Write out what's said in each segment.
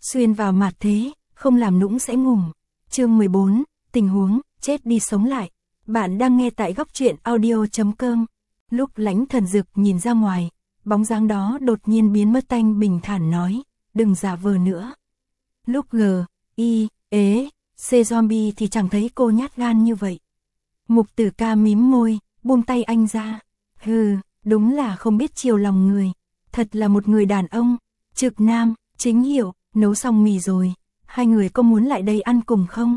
xuyên vào mặt thế, không làm nũng sẽ ngủm. Chương 14, tình huống, chết đi sống lại. Bạn đang nghe tại góc truyện audio.com. Lúc Lãnh Thần Dực nhìn ra ngoài, bóng dáng đó đột nhiên biến mất tanh bình thản nói, đừng giả vờ nữa. Lúc C zombie thì chẳng thấy cô nhát gan như vậy. Mục Tử Ca mím môi, buông tay anh ra. Hừ, đúng là không biết chiều lòng người. Thật là một người đàn ông, trực nam, chính hiệu, nấu xong mì rồi. Hai người có muốn lại đây ăn cùng không?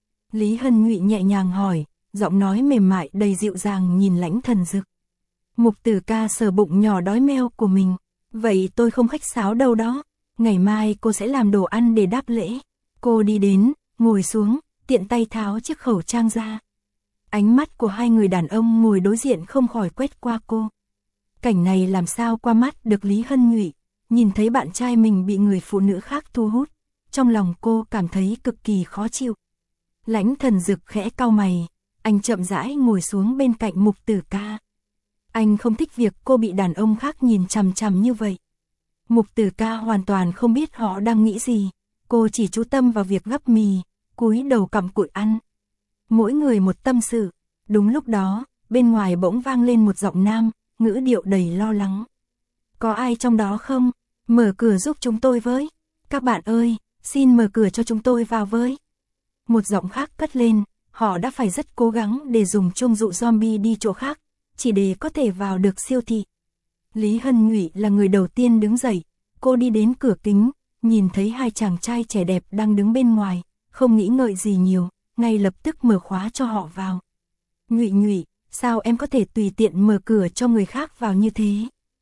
Lý Hân Nhụy nhẹ nhàng hỏi, giọng nói mềm mại đầy dịu dàng nhìn Lãnh Thần Dực. Mục Tử Ca sờ bụng nhỏ đói meo của mình. Vậy tôi không khách sáo đâu đó. Ngày mai cô sẽ làm đồ ăn để đáp lễ. Cô đi đến, ngồi xuống, tiện tay tháo chiếc khẩu trang ra. Ánh mắt của hai người đàn ông ngồi đối diện không khỏi quét qua cô. Cảnh này làm sao qua mắt được Lý Hân Nhụy, nhìn thấy bạn trai mình bị người phụ nữ khác thu hút. Trong lòng cô cảm thấy cực kỳ khó chịu. Lãnh Thần Dực khẽ cau mày, anh chậm rãi ngồi xuống bên cạnh Mục Tử Ca. Anh không thích việc cô bị đàn ông khác nhìn chằm chằm như vậy. Mục Tử Ca hoàn toàn không biết họ đang nghĩ gì, cô chỉ chú tâm vào việc gắp mì, cúi đầu cặm cụi ăn. Mỗi người một tâm sự, đúng lúc đó, bên ngoài bỗng vang lên một giọng nam, ngữ điệu đầy lo lắng. Có ai trong đó không? Mở cửa giúp chúng tôi với. Các bạn ơi, xin mở cửa cho chúng tôi vào với. Một giọng khác cất lên, họ đã phải rất cố gắng để dùng chung dụ zombie đi chỗ khác, chỉ để có thể vào được siêu thị. Lý Hân Nhụy là người đầu tiên đứng dậy, cô đi đến cửa kính, nhìn thấy hai chàng trai trẻ đẹp đang đứng bên ngoài, không nghĩ ngợi gì nhiều, ngay lập tức mở khóa cho họ vào. Nhụy Nhụy, sao em có thể tùy tiện mở cửa cho người khác vào như thế?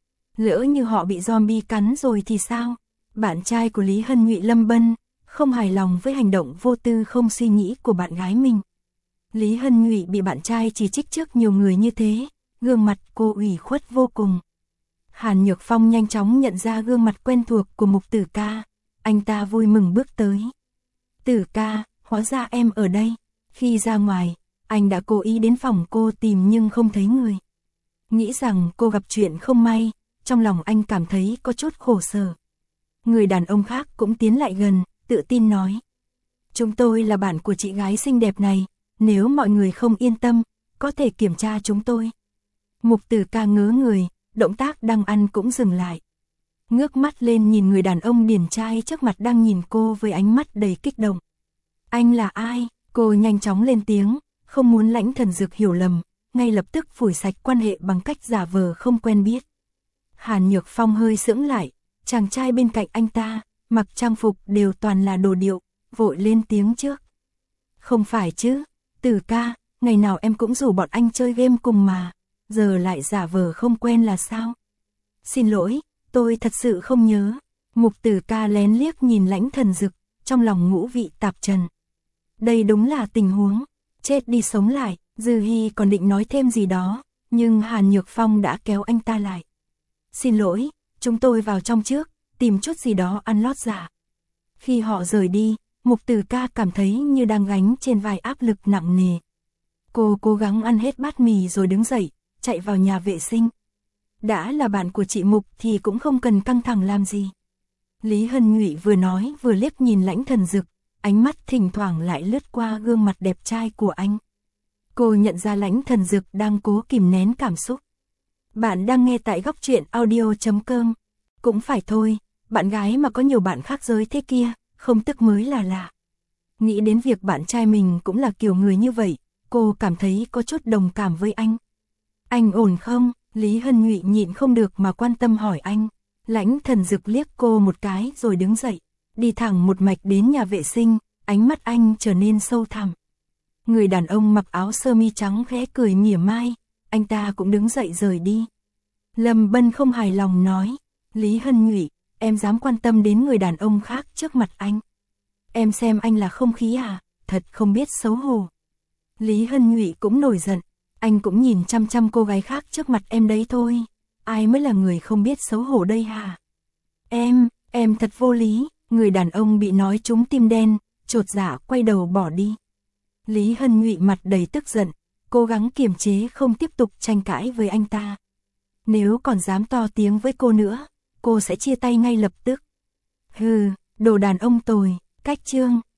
Lỡ như họ bị zombie cắn rồi thì sao? Bạn trai của Lý Hân Nhụy Lâm Bân không hài lòng với hành động vô tư không suy nghĩ của bạn gái mình. Lý Hân Nhụy bị bạn trai chỉ trích trước nhiều người như thế, gương mặt cô ủy khuất vô cùng. Hàn Nhược Phong nhanh chóng nhận ra gương mặt quen thuộc của Mục Tử Ca, anh ta vui mừng bước tới. Tử Ca, hóa ra em ở đây. Khi ra ngoài, anh đã cố ý đến phòng cô tìm nhưng không thấy người. Nghĩ rằng cô gặp chuyện không may, trong lòng anh cảm thấy có chút khổ sở. Người đàn ông khác cũng tiến lại gần, tự tin nói. Chúng tôi là bạn của chị gái xinh đẹp này, nếu mọi người không yên tâm, có thể kiểm tra chúng tôi. Mục Tử Ca ngớ người, động tác đang ăn cũng dừng lại. Ngước mắt lên nhìn người đàn ông điển trai trước mặt đang nhìn cô với ánh mắt đầy kích động. Anh là ai? Cô nhanh chóng lên tiếng, không muốn Lãnh Thần Dực hiểu lầm, ngay lập tức phủi sạch quan hệ bằng cách giả vờ không quen biết. Hàn Nhược Phong hơi sững lại, chàng trai bên cạnh anh ta, mặc trang phục đều toàn là đồ điệu, vội lên tiếng trước. Không phải chứ, Tử Ca, ngày nào em cũng rủ bọn anh chơi game cùng mà, giờ lại giả vờ không quen là sao? Xin lỗi, tôi thật sự không nhớ. Mục Tử Ca lén liếc nhìn Lãnh Thần Dực, trong lòng ngũ vị tạp trần. Đây đúng là tình huống, chết đi sống lại, Dư Hi còn định nói thêm gì đó, nhưng Hàn Nhược Phong đã kéo anh ta lại. Xin lỗi, chúng tôi vào trong trước, tìm chút gì đó ăn lót dạ. Khi họ rời đi, Mục Tử Ca cảm thấy như đang gánh trên vai áp lực nặng nề. Cô cố gắng ăn hết bát mì rồi đứng dậy, chạy vào nhà vệ sinh. Đã là bạn của chị Mục thì cũng không cần căng thẳng làm gì. Lý Hân Nhụy vừa nói vừa liếc nhìn Lãnh Thần Dực, ánh mắt thỉnh thoảng lại lướt qua gương mặt đẹp trai của anh. Cô nhận ra Lãnh Thần Dực đang cố kìm nén cảm xúc. Bạn đang nghe tại góc truyện audio.com. Cũng phải thôi, bạn gái mà có nhiều bạn khác giới thế kia, không tức mới là lạ. Nghĩ đến việc bạn trai mình cũng là kiểu người như vậy, cô cảm thấy có chút đồng cảm với anh. Anh ổn không? Lý Hân Nhụy nhịn không được mà quan tâm hỏi anh. Lãnh Thần Dực liếc cô một cái rồi đứng dậy, đi thẳng một mạch đến nhà vệ sinh, ánh mắt anh trở nên sâu thẳm. Người đàn ông mặc áo sơ mi trắng khẽ cười mỉa mai, anh ta cũng đứng dậy rời đi. Lâm Bân không hài lòng nói, Lý Hân Nhụy, em dám quan tâm đến người đàn ông khác trước mặt anh. Em xem anh là không khí à, thật không biết xấu hổ. Lý Hân Nhụy cũng nổi giận, anh cũng nhìn chăm chăm cô gái khác trước mặt em đấy thôi. Ai mới là người không biết xấu hổ đây hả? Em thật vô lý. Người đàn ông bị nói trúng tim đen, chột dạ quay đầu bỏ đi. Lý Hân Nhụy mặt đầy tức giận, cố gắng kiềm chế không tiếp tục tranh cãi với anh ta. Nếu còn dám to tiếng với cô nữa, cô sẽ chia tay ngay lập tức. Hừ, Đồ đàn ông tồi, cách chương.